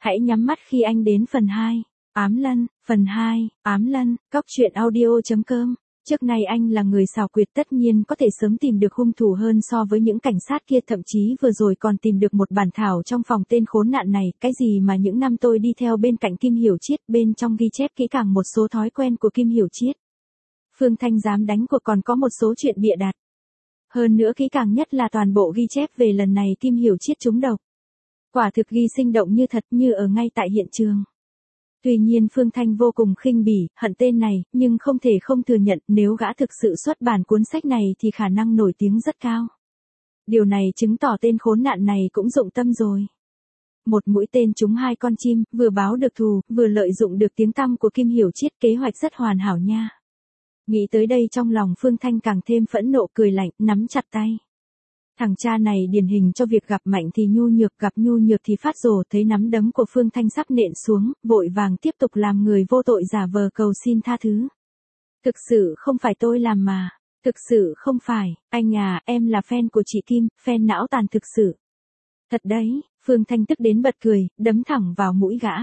Hãy nhắm mắt khi anh đến phần 2. Ám Lân, phần 2, Ám Lân, Cóc truyện audio.com. Trước nay anh là người xảo quyệt, tất nhiên có thể sớm tìm được hung thủ hơn so với những cảnh sát kia, thậm chí vừa rồi còn tìm được một bản thảo trong phòng tên khốn nạn này, cái gì mà những năm tôi đi theo bên cạnh Kim Hiểu Triết, bên trong ghi chép kỹ càng một số thói quen của Kim Hiểu Triết. Phương Thanh dám đánh cuộc, còn có một số chuyện bịa đặt. Hơn nữa kỹ càng nhất là toàn bộ ghi chép về lần này Kim Hiểu Triết trúng độc. Quả thực ghi sinh động như thật, như ở ngay tại hiện trường. Tuy nhiên Phương Thanh vô cùng khinh bỉ, hận tên này, nhưng không thể không thừa nhận nếu gã thực sự xuất bản cuốn sách này thì khả năng nổi tiếng rất cao. Điều này chứng tỏ tên khốn nạn này cũng dụng tâm rồi. Một mũi tên trúng hai con chim, vừa báo được thù, vừa lợi dụng được tiếng tăm của Kim Hiểu Triết, kế hoạch rất hoàn hảo nha. Nghĩ tới đây trong lòng Phương Thanh càng thêm phẫn nộ, cười lạnh, nắm chặt tay. Thằng cha này điển hình cho việc gặp mạnh thì nhu nhược, gặp nhu nhược thì phát rồ. Thấy nắm đấm của Phương Thanh sắp nện xuống, vội vàng tiếp tục làm người vô tội, giả vờ cầu xin tha thứ. Thực sự không phải tôi làm mà. Thực sự không phải, anh à, em là fan của chị Kim, fan não tàn thực sự. Thật đấy, Phương Thanh tức đến bật cười, đấm thẳng vào mũi gã.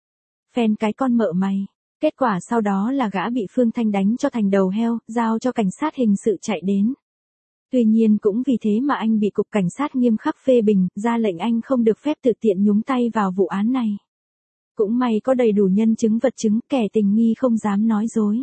Fan cái con mợ mày. Kết quả sau đó là gã bị Phương Thanh đánh cho thành đầu heo, giao cho cảnh sát hình sự chạy đến. Tuy nhiên cũng vì thế mà anh bị cục cảnh sát nghiêm khắc phê bình, ra lệnh anh không được phép tự tiện nhúng tay vào vụ án này. Cũng may có đầy đủ nhân chứng vật chứng, kẻ tình nghi không dám nói dối.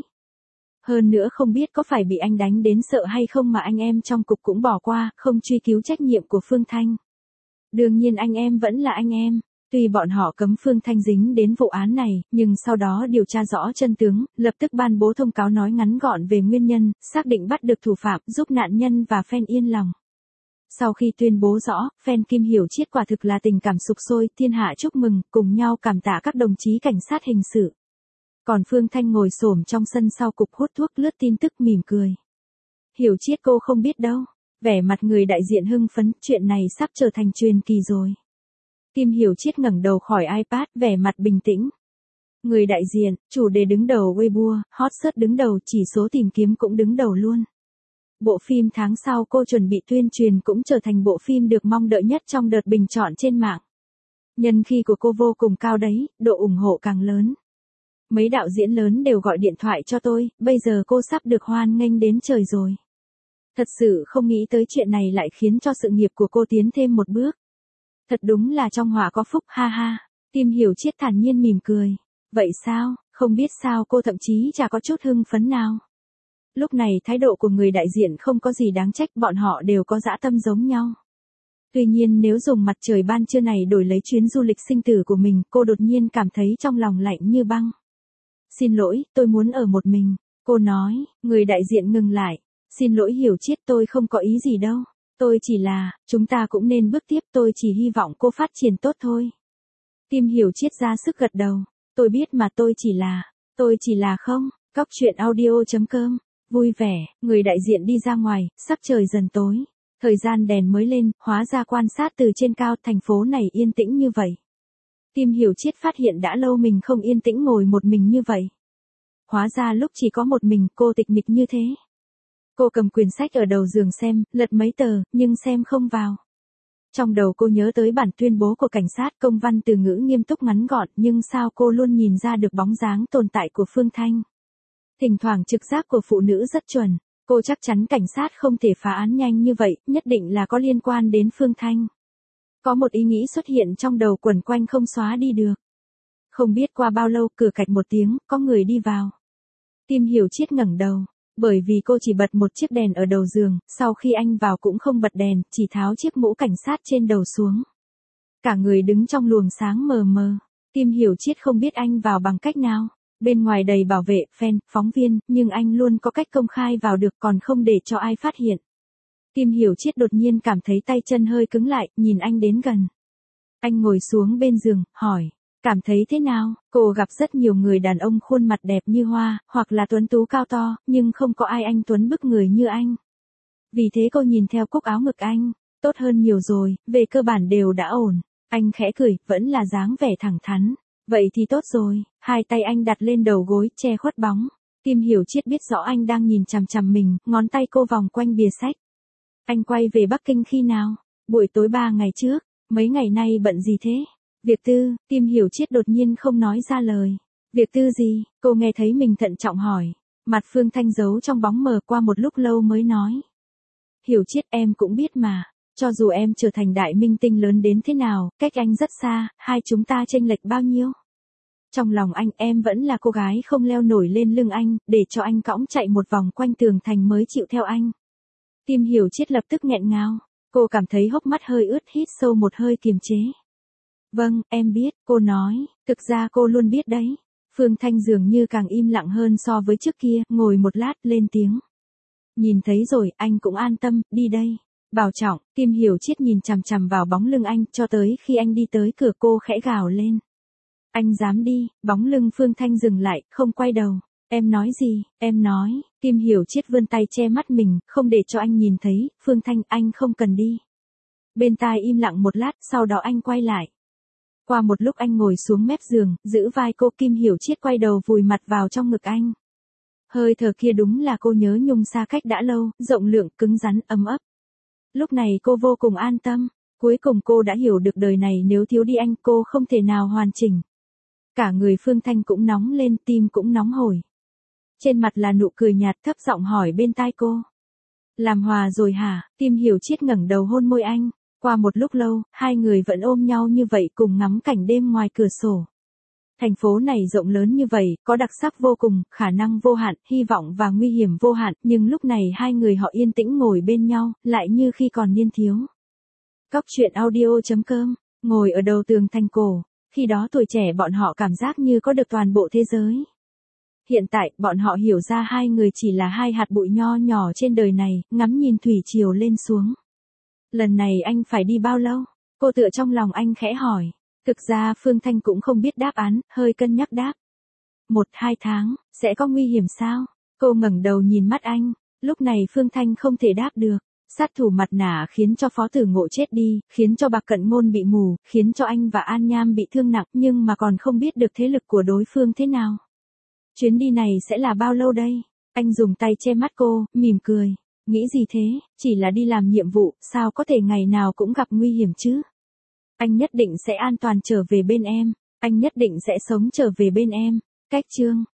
Hơn nữa không biết có phải bị anh đánh đến sợ hay không mà anh em trong cục cũng bỏ qua, không truy cứu trách nhiệm của Phương Thanh. Đương nhiên anh em vẫn là anh em. Tuy bọn họ cấm Phương Thanh dính đến vụ án này, nhưng sau đó điều tra rõ chân tướng, lập tức ban bố thông cáo nói ngắn gọn về nguyên nhân, xác định bắt được thủ phạm, giúp nạn nhân và fan yên lòng. Sau khi tuyên bố rõ, fan Kim Hiểu Triết quả thực là tình cảm sục sôi, thiên hạ chúc mừng, cùng nhau cảm tạ các đồng chí cảnh sát hình sự. Còn Phương Thanh ngồi xổm trong sân sau cục hút thuốc, lướt tin tức mỉm cười. Hiểu Triết cô không biết đâu. Vẻ mặt người đại diện hưng phấn, chuyện này sắp trở thành truyền kỳ rồi. Kim Hiểu Triết ngẩng đầu khỏi iPad, vẻ mặt bình tĩnh. Người đại diện, chủ đề đứng đầu Weibo, hot search đứng đầu, chỉ số tìm kiếm cũng đứng đầu luôn. Bộ phim tháng sau cô chuẩn bị tuyên truyền cũng trở thành bộ phim được mong đợi nhất trong đợt bình chọn trên mạng. Nhân khí của cô vô cùng cao đấy, độ ủng hộ càng lớn. Mấy đạo diễn lớn đều gọi điện thoại cho tôi, bây giờ cô sắp được hoan nghênh đến trời rồi. Thật sự không nghĩ tới chuyện này lại khiến cho sự nghiệp của cô tiến thêm một bước. Thật đúng là trong họa có phúc, ha ha. Kim Hiểu Triết thản nhiên mỉm cười. Vậy sao, không biết sao cô thậm chí chả có chút hưng phấn nào. Lúc này thái độ của người đại diện không có gì đáng trách, bọn họ đều có dã tâm giống nhau. Tuy nhiên nếu dùng mặt trời ban trưa này đổi lấy chuyến du lịch sinh tử của mình, cô đột nhiên cảm thấy trong lòng lạnh như băng. Xin lỗi, tôi muốn ở một mình. Cô nói, người đại diện ngừng lại. Xin lỗi Hiểu Triết, tôi không có ý gì đâu. Tôi chỉ là, chúng ta cũng nên bước tiếp, tôi chỉ hy vọng cô phát triển tốt thôi. Kim Hiểu Triết ra sức gật đầu. Tôi biết mà, tôi chỉ là không. Cóc truyện audio.com. Vui vẻ, người đại diện đi ra ngoài, sắp trời dần tối. Thời gian đèn mới lên, hóa ra quan sát từ trên cao, thành phố này yên tĩnh như vậy. Kim Hiểu Triết phát hiện đã lâu mình không yên tĩnh ngồi một mình như vậy. Hóa ra lúc chỉ có một mình cô tịch mịch như thế. Cô cầm quyển sách ở đầu giường xem, lật mấy tờ, nhưng xem không vào. Trong đầu cô nhớ tới bản tuyên bố của cảnh sát, công văn từ ngữ nghiêm túc ngắn gọn, nhưng sao cô luôn nhìn ra được bóng dáng tồn tại của Phương Thanh. Thỉnh thoảng trực giác của phụ nữ rất chuẩn, cô chắc chắn cảnh sát không thể phá án nhanh như vậy, nhất định là có liên quan đến Phương Thanh. Có một ý nghĩ xuất hiện trong đầu quẩn quanh không xóa đi được. Không biết qua bao lâu, cửa cạch một tiếng, có người đi vào. Kim Hiểu Triết ngẩng đầu. Bởi vì cô chỉ bật một chiếc đèn ở đầu giường, sau khi anh vào cũng không bật đèn, chỉ tháo chiếc mũ cảnh sát trên đầu xuống. Cả người đứng trong luồng sáng mờ mờ. Kim Hiểu Triết không biết anh vào bằng cách nào. Bên ngoài đầy bảo vệ, fan, phóng viên, nhưng anh luôn có cách công khai vào được, còn không để cho ai phát hiện. Kim Hiểu Triết đột nhiên cảm thấy tay chân hơi cứng lại, nhìn anh đến gần. Anh ngồi xuống bên giường, hỏi. Cảm thấy thế nào? Cô gặp rất nhiều người đàn ông khuôn mặt đẹp như hoa, hoặc là tuấn tú cao to, nhưng không có ai anh tuấn bức người như anh. Vì thế cô nhìn theo cúc áo ngực anh. Tốt hơn nhiều rồi, về cơ bản đều đã ổn. Anh khẽ cười, vẫn là dáng vẻ thẳng thắn. Vậy thì tốt rồi. Hai tay anh đặt lên đầu gối, che khuất bóng. Kim Hiểu Triết biết rõ anh đang nhìn chằm chằm mình, ngón tay cô vòng quanh bìa sách. Anh quay về Bắc Kinh khi nào? Buổi tối 3 ngày trước. Mấy ngày nay bận gì thế? Việc tư, Tim Hiểu Chiết đột nhiên không nói ra lời. Việc tư gì? Cô nghe thấy mình thận trọng hỏi. Mặt Phương Thanh giấu trong bóng mờ qua một lúc lâu mới nói. Hiểu Chiết, em cũng biết mà. Cho dù em trở thành đại minh tinh lớn đến thế nào, cách anh rất xa, hai chúng ta chênh lệch bao nhiêu. Trong lòng anh em vẫn là cô gái không leo nổi lên lưng anh, để cho anh cõng chạy một vòng quanh tường thành mới chịu theo anh. Tim Hiểu Chiết lập tức nghẹn ngào. Cô cảm thấy hốc mắt hơi ướt, hít sâu một hơi kiềm chế. Vâng, em biết, cô nói, thực ra cô luôn biết đấy. Phương Thanh dường như càng im lặng hơn so với trước kia, ngồi một lát, lên tiếng. Nhìn thấy rồi, anh cũng an tâm, đi đây. Bảo trọng, Tim Hiểu Chiết nhìn chằm chằm vào bóng lưng anh, cho tới khi anh đi tới cửa cô khẽ gào lên. Anh dám đi, bóng lưng Phương Thanh dừng lại, không quay đầu. Em nói gì, em nói, Tim Hiểu Chiết vươn tay che mắt mình, không để cho anh nhìn thấy, Phương Thanh, anh không cần đi. Bên tai im lặng một lát, sau đó anh quay lại. Qua một lúc anh ngồi xuống mép giường, giữ vai cô. Kim Hiểu Chiết quay đầu vùi mặt vào trong ngực anh. Hơi thở kia đúng là cô nhớ nhung xa cách đã lâu, rộng lượng, cứng rắn, ấm ấp. Lúc này cô vô cùng an tâm, cuối cùng cô đã hiểu được đời này nếu thiếu đi anh cô không thể nào hoàn chỉnh. Cả người Phương Thanh cũng nóng lên, tim cũng nóng hổi. Trên mặt là nụ cười nhạt, thấp giọng hỏi bên tai cô. Làm hòa rồi hả? Tim Hiểu Chiết ngẩng đầu hôn môi anh. Qua một lúc lâu, hai người vẫn ôm nhau như vậy cùng ngắm cảnh đêm ngoài cửa sổ. Thành phố này rộng lớn như vậy, có đặc sắc vô cùng, khả năng vô hạn, hy vọng và nguy hiểm vô hạn, nhưng lúc này hai người họ yên tĩnh ngồi bên nhau, lại như khi còn niên thiếu. Cóc truyện audio.com, ngồi ở đầu tường thành cổ, khi đó tuổi trẻ bọn họ cảm giác như có được toàn bộ thế giới. Hiện tại, bọn họ hiểu ra hai người chỉ là hai hạt bụi nho nhỏ trên đời này, ngắm nhìn thủy triều lên xuống. Lần này anh phải đi bao lâu? Cô tựa trong lòng anh khẽ hỏi. Thực ra Phương Thanh cũng không biết đáp án, hơi cân nhắc đáp. 1-2 tháng, sẽ có nguy hiểm sao? Cô ngẩng đầu nhìn mắt anh, lúc này Phương Thanh không thể đáp được. Sát thủ mặt nạ khiến cho Phó Tử Ngộ chết đi, khiến cho Bạc Cận Ngôn bị mù, khiến cho anh và An Nham bị thương nặng, nhưng mà còn không biết được thế lực của đối phương thế nào. Chuyến đi này sẽ là bao lâu đây? Anh dùng tay che mắt cô, mỉm cười. Nghĩ gì thế, chỉ là đi làm nhiệm vụ, sao có thể ngày nào cũng gặp nguy hiểm chứ? Anh nhất định sẽ an toàn trở về bên em, anh nhất định sẽ sống trở về bên em. Cách chương